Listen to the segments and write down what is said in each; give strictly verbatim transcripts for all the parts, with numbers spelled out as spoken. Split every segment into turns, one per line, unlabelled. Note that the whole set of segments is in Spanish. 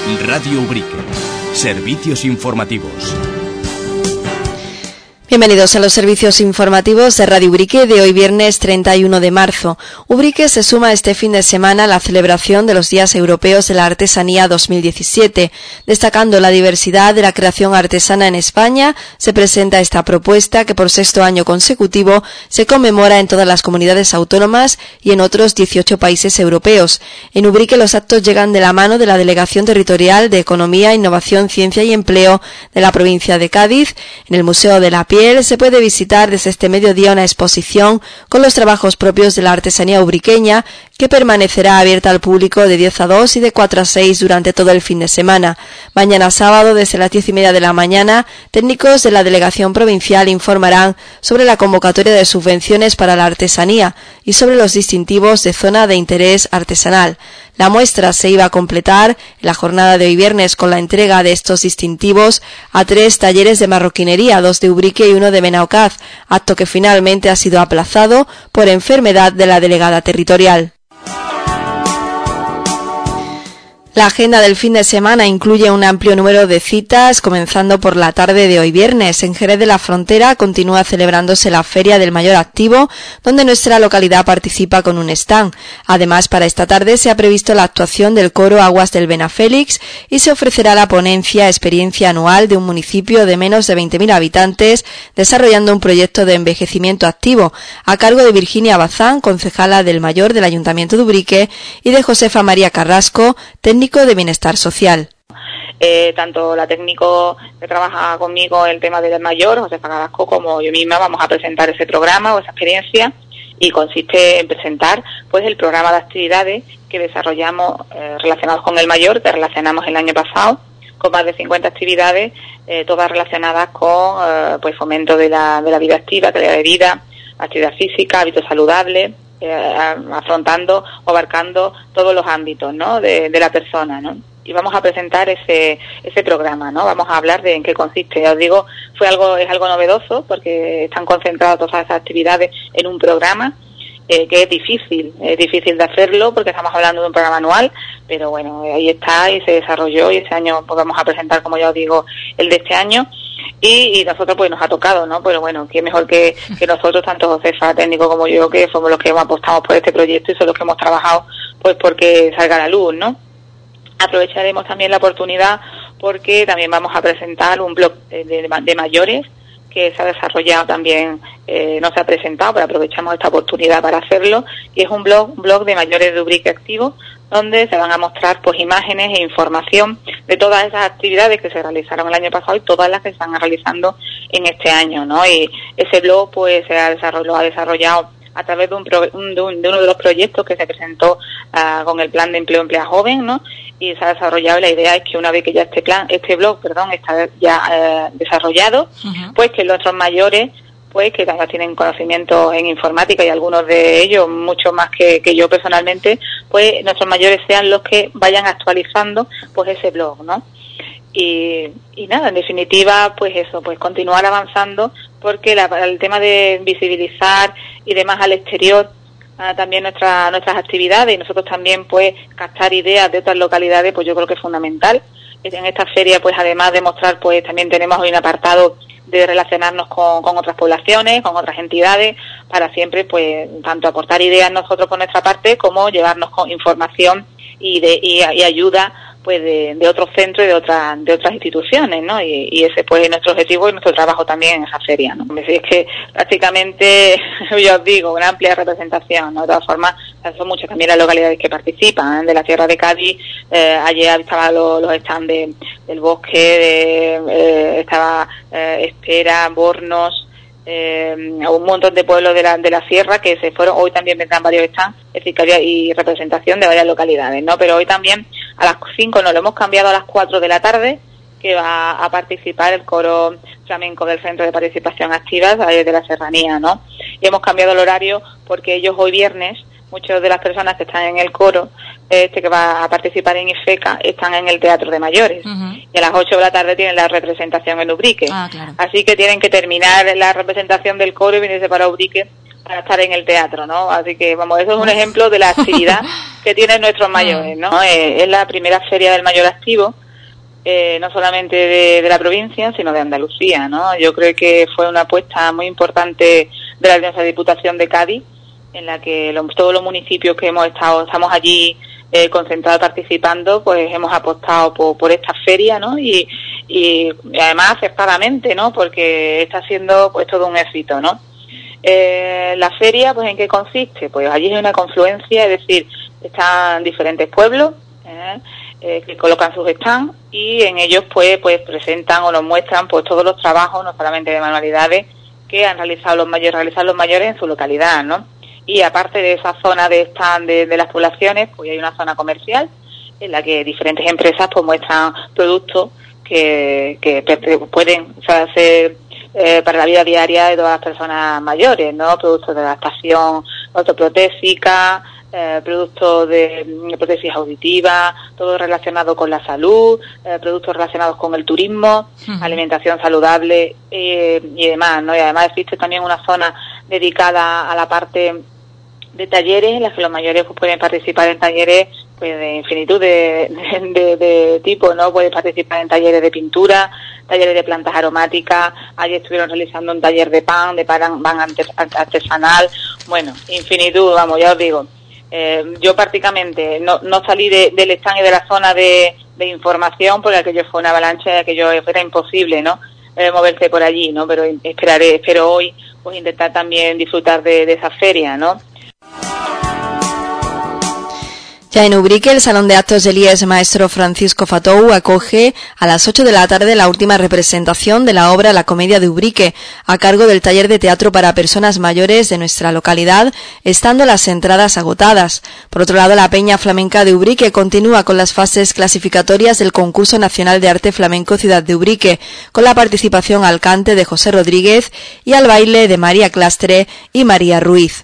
Radio Ubrique. Servicios informativos.
Bienvenidos a los servicios informativos de Radio Ubrique de hoy viernes treinta y uno de marzo. Ubrique se suma este fin de semana a la celebración de los Días Europeos de la Artesanía dos mil diecisiete. Destacando la diversidad de la creación artesana en España, se presenta esta propuesta que por sexto año consecutivo se conmemora en todas las comunidades autónomas y en otros dieciocho países europeos. En Ubrique los actos llegan de la mano de la Delegación Territorial de Economía, Innovación, Ciencia y Empleo de la provincia de Cádiz. En el Museo de la Piel se puede visitar desde este mediodía una exposición con los trabajos propios de la artesanía ubriqueña que permanecerá abierta al público de diez a dos y de cuatro a seis durante todo el fin de semana. Mañana sábado, desde las diez y media de la mañana, técnicos de la Delegación Provincial informarán sobre la convocatoria de subvenciones para la artesanía y sobre los distintivos de zona de interés artesanal. La muestra se iba a completar en la jornada de hoy viernes con la entrega de estos distintivos a tres talleres de marroquinería, dos de Ubrique y uno de Benaocaz, acto que finalmente ha sido aplazado por enfermedad de la delegada territorial. La agenda del fin de semana incluye un amplio número de citas, comenzando por la tarde de hoy viernes. En Jerez de la Frontera continúa celebrándose la Feria del Mayor Activo, donde nuestra localidad participa con un stand. Además, para esta tarde se ha previsto la actuación del coro Aguas del Benafélix y se ofrecerá la ponencia Experiencia Anual de un municipio de menos de veinte mil habitantes, desarrollando un proyecto de envejecimiento activo, a cargo de Virginia Bazán, concejala del Mayor del Ayuntamiento de Ubrique, y de Josefa María Carrasco, técnico de Bienestar Social.
Eh, tanto la técnico que trabaja conmigo el tema del mayor, Josefa Carrasco, como yo misma vamos a presentar ese programa o esa experiencia, y consiste en presentar pues el programa de actividades que desarrollamos eh, relacionados con el mayor, que relacionamos el año pasado con más de cincuenta actividades, eh, todas relacionadas con eh, pues fomento de la, de la vida activa, calidad de vida, actividad física, hábitos saludables, Eh, afrontando o abarcando todos los ámbitos, ¿no?, de, de la persona, ¿no? Y vamos a presentar ese ese programa, ¿no? Vamos a hablar de en qué consiste. Ya os digo, fue algo es algo novedoso porque están concentradas todas esas actividades en un programa eh, que es difícil, es difícil de hacerlo porque estamos hablando de un programa anual, pero bueno, ahí está y se desarrolló y este año pues vamos a presentar, como ya os digo, el de este año. Y, y nosotros pues nos ha tocado, ¿no? Pero bueno, qué mejor que, que nosotros, tanto Josefa, técnico, como yo, que somos los que apostamos por este proyecto y son los que hemos trabajado pues porque salga a la luz, ¿no? Aprovecharemos también la oportunidad porque también vamos a presentar un blog de, de, de mayores que se ha desarrollado también, eh, no se ha presentado, pero aprovechamos esta oportunidad para hacerlo, y es un blog, un blog de mayores de Ubrique Activo, donde se van a mostrar pues imágenes e información de todas esas actividades que se realizaron el año pasado y todas las que se están realizando en este año, ¿no? Y ese blog pues se ha desarrollado, ha desarrollado a través de, un, pro, de, un, de uno de los proyectos que se presentó uh, con el plan de empleo emplea joven, ¿no? Y se ha desarrollado, la idea es que una vez que ya este plan, este blog, perdón, está ya eh, desarrollado, uh-huh. pues que nuestros mayores, pues que también tienen conocimientos en informática y algunos de ellos mucho más que, que yo personalmente, pues nuestros mayores sean los que vayan actualizando pues ese blog, ¿no? Y, y nada, en definitiva, pues eso, pues continuar avanzando porque la, el tema de visibilizar y demás al exterior Uh, también nuestra, nuestras actividades y nosotros también pues captar ideas de otras localidades, pues yo creo que es fundamental. En esta feria pues además de mostrar, pues también tenemos hoy un apartado de relacionarnos con, con otras poblaciones, con otras entidades, para siempre pues tanto aportar ideas nosotros por nuestra parte como llevarnos con información y de y, y ayuda pues de, de otros centros y de otras de otras instituciones, ¿no? Y, y ese pues es nuestro objetivo y nuestro trabajo también en esa feria, ¿no? Es que prácticamente, yo os digo, una amplia representación, ¿no? De todas formas, son muchas también las localidades que participan, ¿eh? De la Sierra de Cádiz, eh, ayer estaban los, los stands de, del bosque, de, eh, estaba eh, Espera, Bornos, Eh, un montón de pueblos de la de la sierra que se fueron. Hoy también vendrán varios stands, es decir, que había y representación de varias localidades, ¿no? Pero hoy también a las cinco nos lo hemos cambiado a las cuatro de la tarde, que va a participar el coro flamenco del Centro de Participación Activa de la Serranía, ¿no? Y hemos cambiado el horario porque ellos hoy viernes, muchas de las personas que están en el coro, este que va a participar en IFECA, están en el Teatro de Mayores. Uh-huh. Y a las ocho de la tarde tienen la representación en Ubrique. Ah, claro. Así que tienen que terminar la representación del coro y venirse para Ubrique para estar en el teatro, ¿no? Así que, vamos, eso es un ejemplo de la actividad que tienen nuestros mayores, ¿no? Eh, es la primera feria del mayor activo, eh, no solamente de, de la provincia, sino de Andalucía, ¿no? Yo creo que fue una apuesta muy importante de la nuestra Diputación de Cádiz, en la que lo, todos los municipios que hemos estado, estamos allí eh, concentrados participando, pues hemos apostado por, por esta feria, ¿no? Y, y, y además acertadamente, ¿no? Porque está siendo pues todo un éxito, ¿no? Eh, la feria, pues ¿en qué consiste? Pues allí hay una confluencia, es decir, están diferentes pueblos eh, eh, que colocan sus stands y en ellos pues pues presentan o nos muestran pues todos los trabajos, no solamente de manualidades, que han realizado los mayores, realizan los mayores en su localidad, ¿no? Y aparte de esa zona de stand de, de las poblaciones, pues hay una zona comercial en la que diferentes empresas pues muestran productos que, que pueden, o sea, ser Eh, para la vida diaria de todas las personas mayores, ¿no? Productos de adaptación ortoprotésica, eh, productos de, de prótesis auditiva, todo relacionado con la salud, eh, productos relacionados con el turismo, uh-huh. alimentación saludable eh, y demás, ¿no? Y además existe también una zona dedicada a la parte de talleres, en las que los mayores pues, pueden participar en talleres pues de infinitud de, de, de, de tipos, ¿no? Pueden participar en talleres de pintura, talleres de plantas aromáticas, ayer estuvieron realizando un taller de pan, de pan, pan artesanal, bueno, infinitud, vamos, ya os digo. Eh, yo prácticamente no, no salí de, del stand y de la zona de, de información porque aquello fue una avalancha y aquello era imposible, ¿no? Eh, moverse por allí, ¿no? Pero esperaré, espero hoy pues intentar también disfrutar de, de esa feria, ¿no?
Ya en Ubrique, el Salón de Actos del I E S Maestro Francisco Fatou acoge a las ocho de la tarde la última representación de la obra La Comedia de Ubrique, a cargo del taller de teatro para personas mayores de nuestra localidad, estando las entradas agotadas. Por otro lado, la Peña Flamenca de Ubrique continúa con las fases clasificatorias del Concurso Nacional de Arte Flamenco Ciudad de Ubrique, con la participación al cante de José Rodríguez y al baile de María Clastre y María Ruiz.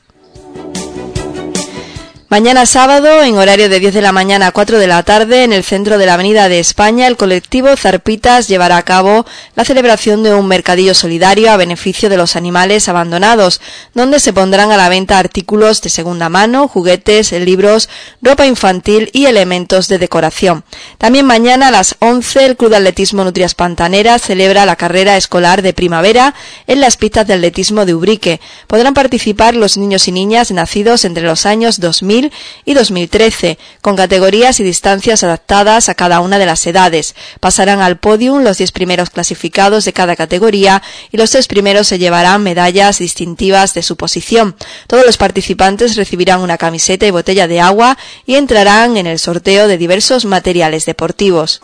Mañana sábado, en horario de diez de la mañana a cuatro de la tarde, en el centro de la Avenida de España, el colectivo Zarpitas llevará a cabo la celebración de un mercadillo solidario a beneficio de los animales abandonados, donde se pondrán a la venta artículos de segunda mano, juguetes, libros, ropa infantil y elementos de decoración. También mañana a las once, el Club de Atletismo Nutrias Pantaneras celebra la carrera escolar de primavera en las pistas de atletismo de Ubrique. Podrán participar los niños y niñas nacidos entre los años dos mil y dos mil trece, con categorías y distancias adaptadas a cada una de las edades. Pasarán al podium los diez primeros clasificados de cada categoría y los tres primeros se llevarán medallas distintivas de su posición. Todos los participantes recibirán una camiseta y botella de agua y entrarán en el sorteo de diversos materiales deportivos.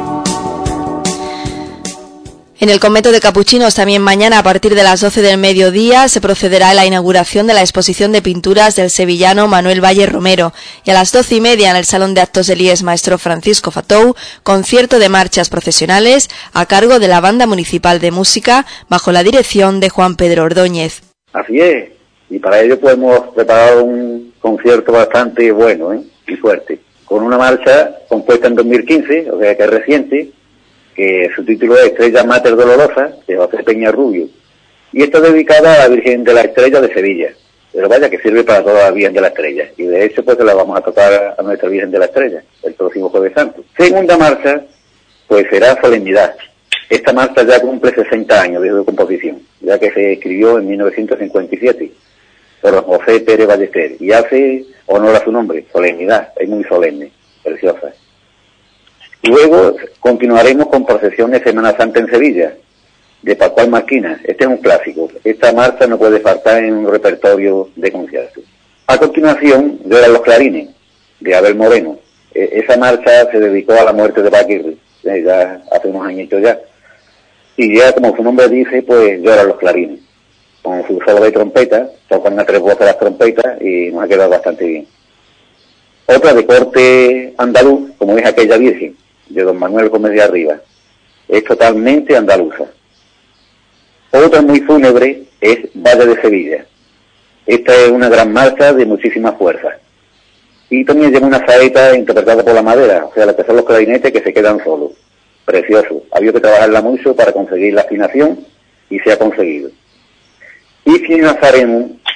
En el convento de Capuchinos también mañana a partir de las doce del mediodía se procederá a la inauguración de la exposición de pinturas del sevillano Manuel Valle Romero y a las doce y media en el Salón de Actos del I E S Maestro Francisco Fatou, concierto de marchas procesionales a cargo de la Banda Municipal de Música bajo la dirección de Juan Pedro Ordóñez.
Así es, y para ello pues hemos preparado un concierto bastante bueno ¿eh? y fuerte, con una marcha compuesta en dos mil quince, o sea que es reciente, que su título es Estrella Mater Dolorosa, de José Peña Rubio, y está dedicada a la Virgen de la Estrella de Sevilla, pero vaya que sirve para toda la Virgen de la Estrella, y de hecho pues se la vamos a tocar a nuestra Virgen de la Estrella, el próximo Jueves Santo. Segunda marcha, pues será Solemnidad. Esta marcha ya cumple sesenta años de su composición, ya que se escribió en mil novecientos cincuenta y siete por José Pérez Ballester, y hace honor a su nombre, Solemnidad, es muy solemne, preciosa. Luego continuaremos con procesiones Semana Santa en Sevilla, de Pascual Marquina. Este es un clásico. Esta marcha no puede faltar en un repertorio de conciertos. A continuación, Lloran los Clarines, de Abel Moreno. E- esa marcha se dedicó a la muerte de Paquirri, eh, ya hace unos añitos ya. Y ya, como su nombre dice, pues Lloran los Clarines. Con su solo de trompeta, tocan a tres voces las trompetas y nos ha quedado bastante bien. Otra de corte andaluz, como es Aquella Virgen, de don Manuel Gómez de Arriba, es totalmente andaluza. Otra muy fúnebre es Valle de Sevilla. Esta es una gran marcha de muchísima fuerza. Y también lleva una saeta interpretada por la madera, o sea, la que son los clarinetes que se quedan solos. Precioso. Había que trabajarla mucho para conseguir la afinación y se ha conseguido. Y Cien Nazareno,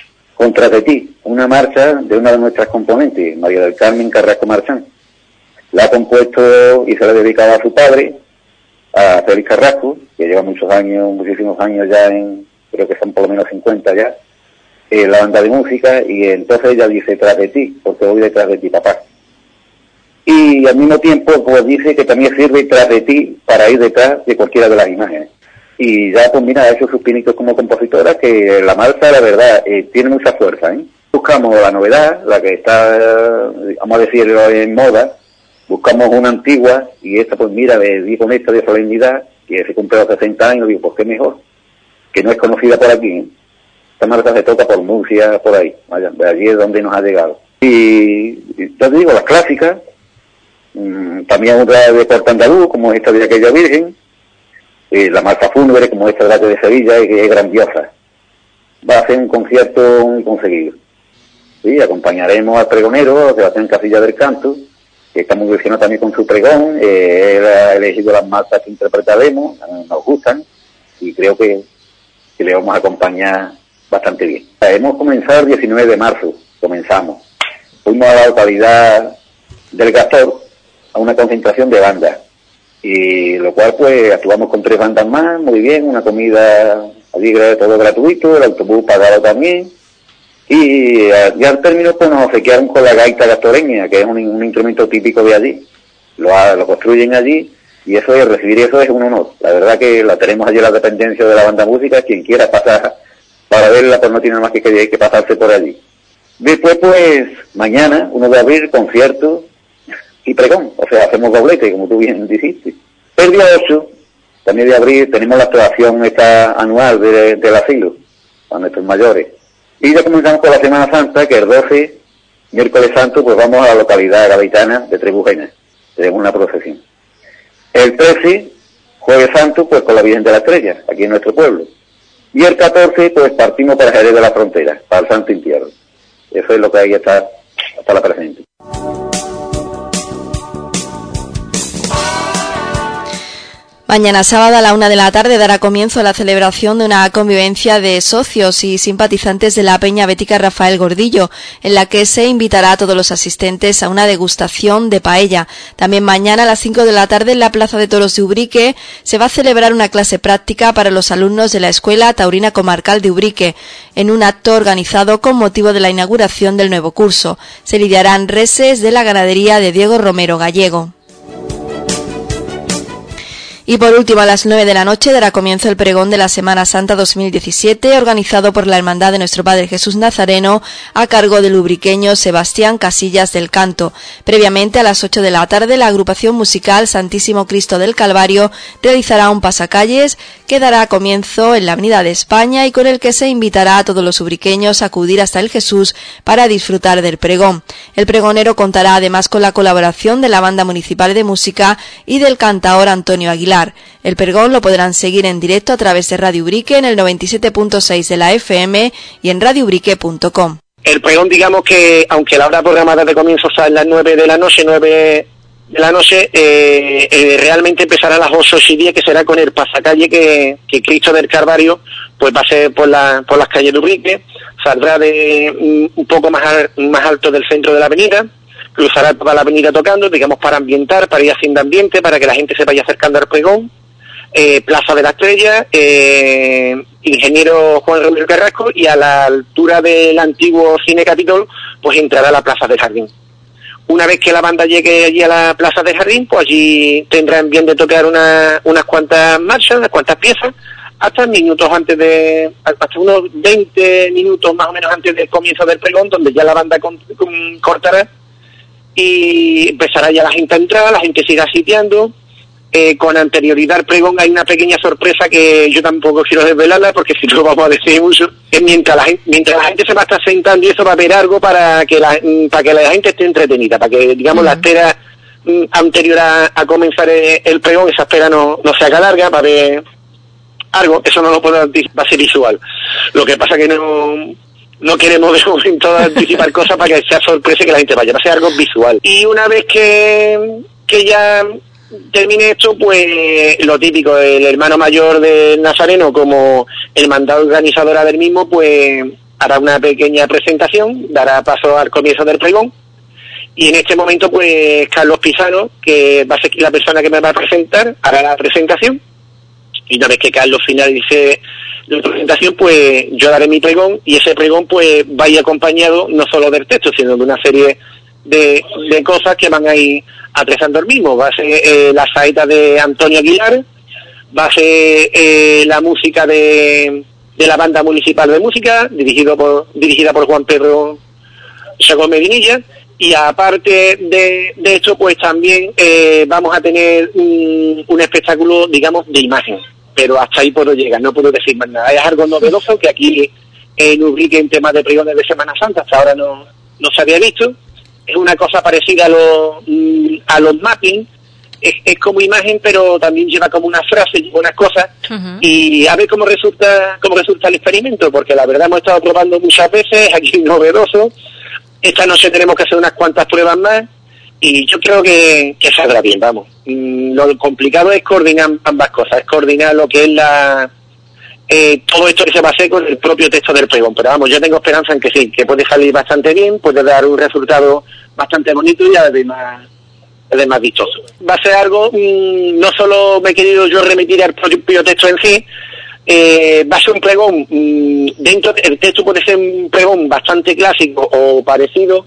Contra de ti, una marcha de una de nuestras componentes, María del Carmen Carrasco Marchán. La ha compuesto y se la ha dedicado a su padre, a Félix Carrasco, que lleva muchos años, muchísimos años ya en, creo que son por lo menos cincuenta ya, en la banda de música, y entonces ella dice, tras de ti, porque voy detrás de ti, papá. Y al mismo tiempo, pues dice que también sirve tras de ti para ir detrás de cualquiera de las imágenes. Y ya, pues mira, ha hecho sus pinitos como compositora, que la marcha, la verdad, eh, tiene mucha fuerza, ¿eh? Buscamos la novedad, la que está, vamos a decirlo, en moda, buscamos una antigua, y esta, pues mira, le di con esta de solemnidad, que se cumple los sesenta años, digo, pues qué mejor, que no es conocida por aquí, ¿eh? Esta marcha se toca por Murcia, por ahí, vaya, de allí es donde nos ha llegado. Y, y ya te digo, las clásicas, mmm, también otra de Corte Andaluz, como esta de Aquella Virgen, eh, la marcha fúnebre, como esta de la de Sevilla, que es grandiosa. Va a ser un concierto muy conseguido. Sí, acompañaremos al pregonero, Sebastián Casilla del Canto, que está muy ilusionado también con su pregón. Eh, él ha elegido las marchas que interpretaremos, eh, nos gustan, y creo que, que le vamos a acompañar bastante bien. Hemos comenzado el diecinueve de marzo, comenzamos. Fuimos a la localidad del Gastor a una concentración de bandas, y lo cual pues actuamos con tres bandas más, muy bien, una comida allí todo gratuito, el autobús pagado también, y ya al término pues nos obsequiaron con la gaita gastoreña, que es un, un instrumento típico de allí, lo, lo construyen allí, y eso es, recibir eso es un honor. La verdad que la tenemos allí en la dependencia de la banda música, quien quiera pasar para verla pues no tiene más que, que, que pasarse por allí. Después pues mañana, uno de abril, concierto y pregón, o sea, hacemos doblete, como tú bien dijiste. El día ocho, también de abril, tenemos la actuación esta anual de, del asilo, a nuestros mayores. Y ya comenzamos con la Semana Santa, que el doce, miércoles santo, pues vamos a la localidad gaditana de Trebujena, tenemos una procesión. El trece, jueves santo, pues con la Virgen de la Estrella, aquí en nuestro pueblo. Y el catorce, pues partimos para Jerez de la Frontera, para el Santo Entierro. Eso es lo que hay hasta, hasta la presente.
Mañana sábado a la una de la tarde dará comienzo la celebración de una convivencia de socios y simpatizantes de la Peña Bética Rafael Gordillo, en la que se invitará a todos los asistentes a una degustación de paella. También mañana a las cinco de la tarde en la Plaza de Toros de Ubrique se va a celebrar una clase práctica para los alumnos de la Escuela Taurina Comarcal de Ubrique, en un acto organizado con motivo de la inauguración del nuevo curso. Se lidiarán reses de la ganadería de Diego Romero Gallego. Y por último, a las nueve de la noche dará comienzo el pregón de la Semana Santa dos mil diecisiete, organizado por la Hermandad de Nuestro Padre Jesús Nazareno, a cargo del ubriqueño Sebastián Casillas del Canto. Previamente, a las ocho de la tarde, la agrupación musical Santísimo Cristo del Calvario realizará un pasacalles que dará comienzo en la Avenida de España y con el que se invitará a todos los ubriqueños a acudir hasta el Jesús para disfrutar del pregón. El pregonero contará además con la colaboración de la Banda Municipal de Música y del cantaor Antonio Aguilar. El pregón lo podrán seguir en directo a través de Radio Ubrique en el noventa y siete punto seis de la F M y en radio ubrique punto com.
El pregón, digamos que, aunque la hora programada de comienzo sea a las nueve de la noche, nueve de la noche, eh, eh, realmente empezará a las ocho y diez, que será con el pasacalle que, que Cristo del Calvario pues va a ser por, la, por las calles de Ubrique, saldrá de um, un poco más, al, más alto del centro de la avenida, cruzará toda la avenida tocando, digamos, para ambientar, para ir haciendo ambiente, para que la gente se vaya acercando al pregón. Eh, Plaza de la Estrella, eh, Ingeniero Juan Romero Carrasco, y a la altura del antiguo Cine Capitol, pues entrará a la Plaza del Jardín. Una vez que la banda llegue allí a la Plaza del Jardín, pues allí tendrán bien de tocar una, unas cuantas marchas, unas cuantas piezas, hasta minutos antes de, hasta unos veinte minutos más o menos antes del comienzo del pregón, donde ya la banda con, con, cortará, y empezará ya la gente a entrar, la gente siga sitiando. Eh, con anterioridad al pregón hay una pequeña sorpresa que yo tampoco quiero desvelarla, porque si no lo vamos a decir mucho, que mientras la gente, mientras la gente se va a estar sentando, y eso va a haber algo para que la, para que la gente esté entretenida, para que, digamos, mm. la espera mm, anterior a, a comenzar el, el pregón, esa espera no, no se haga larga, para ver algo. Eso no lo puedo anticipar, va a ser visual. Lo que pasa que no... No queremos de momento anticipar cosas para que sea sorpresa y que la gente vaya, va a ser algo visual. Y una vez que, que ya termine esto, pues lo típico, el hermano mayor del Nazareno como hermandad organizadora del mismo, pues hará una pequeña presentación, dará paso al comienzo del pregón. Y en este momento, pues, Carlos Pizano, que va a ser la persona que me va a presentar, hará la presentación. Y una vez que Carlos finalice la presentación, pues, yo daré mi pregón, y ese pregón, pues, va a ir acompañado no solo del texto, sino de una serie de, de cosas que van a ir atravesando el mismo. Va a ser eh, la saeta de Antonio Aguilar, va a ser eh, la música de, de la Banda Municipal de Música, dirigido por, dirigida por Juan Pedro Segón Medinilla. Y aparte de, de esto, pues también eh, vamos a tener un, un espectáculo, digamos, de imagen. Pero hasta ahí puedo llegar, no puedo decir más nada. Es algo novedoso que aquí en Ubrique, en temas de pregones de Semana Santa, hasta ahora no, no se había visto. Es una cosa parecida a los, a los mapping. Es, es como imagen, pero también lleva como una frase, lleva unas cosas. Uh-huh. Y a ver cómo resulta, cómo resulta el experimento, porque la verdad hemos estado probando muchas veces, aquí novedoso. Esta noche tenemos que hacer unas cuantas pruebas más y yo creo que, que saldrá bien, vamos. Mm, lo complicado es coordinar ambas cosas, es coordinar lo que es la eh, todo esto que se va a hacer con el propio texto del pregón. Pero vamos, yo tengo esperanza en que sí, que puede salir bastante bien, puede dar un resultado bastante bonito y además, además vistoso. Va a ser algo, mmm, no solo me he querido yo remitir al propio texto en sí, Eh, va a ser un pregón, mmm, dentro del texto puede ser un pregón bastante clásico o parecido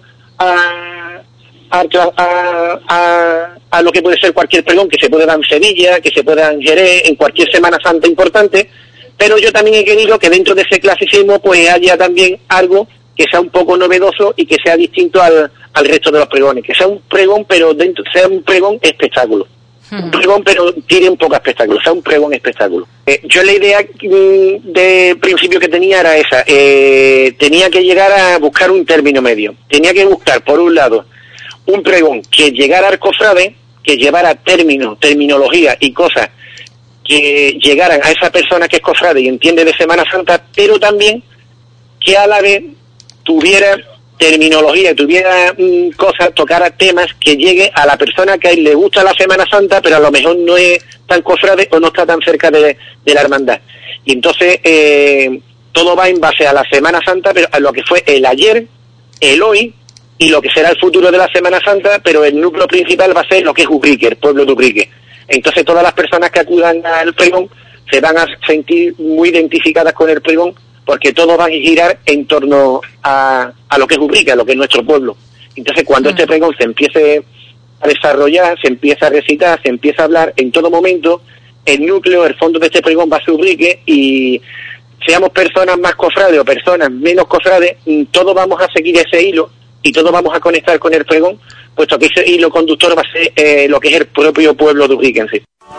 a, a, a, a, a lo que puede ser cualquier pregón que se puede dar en Sevilla, que se puede dar en Jerez, en cualquier Semana Santa importante, pero yo también he querido que dentro de ese clasicismo pues haya también algo que sea un poco novedoso y que sea distinto al, al resto de los pregones, que sea un pregón pero dentro sea un pregón espectáculo. Un pregón, pero tiene un poco espectáculo, o sea, un pregón espectáculo. Eh, yo la idea mm, de principio que tenía era esa, eh, tenía que llegar a buscar un término medio. Tenía que buscar, por un lado, un pregón que llegara al cofrade, que llevara términos, terminología y cosas que llegaran a esa persona que es cofrade y entiende de Semana Santa, pero también que a la vez tuviera terminología, tuviera mmm, cosas, tocara temas que llegue a la persona que a él le gusta la Semana Santa, pero a lo mejor no es tan cofrade o no está tan cerca de, de la hermandad. Y entonces eh, todo va en base a la Semana Santa, pero a lo que fue el ayer, el hoy y lo que será el futuro de la Semana Santa, pero el núcleo principal va a ser lo que es Ubrique, el pueblo de Ubrique. Entonces todas las personas que acudan al pregón se van a sentir muy identificadas con el pregón, porque todo va a girar en torno a, a lo que es Ubrique, a lo que es nuestro pueblo. Entonces, cuando mm. este pregón se empiece a desarrollar, se empieza a recitar, se empieza a hablar, en todo momento, el núcleo, el fondo de este pregón va a ser Ubrique, y seamos personas más cofrades o personas menos cofrades, todos vamos a seguir ese hilo y todos vamos a conectar con el pregón, puesto que ese hilo conductor va a ser eh, lo que es el propio pueblo de Ubrique en sí.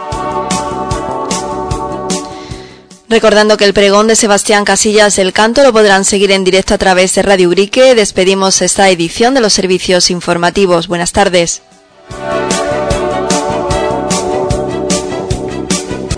Recordando que el pregón de Sebastián Casillas del Canto lo podrán seguir en directo a través de Radio Ubrique. Despedimos esta edición de los servicios informativos. Buenas tardes.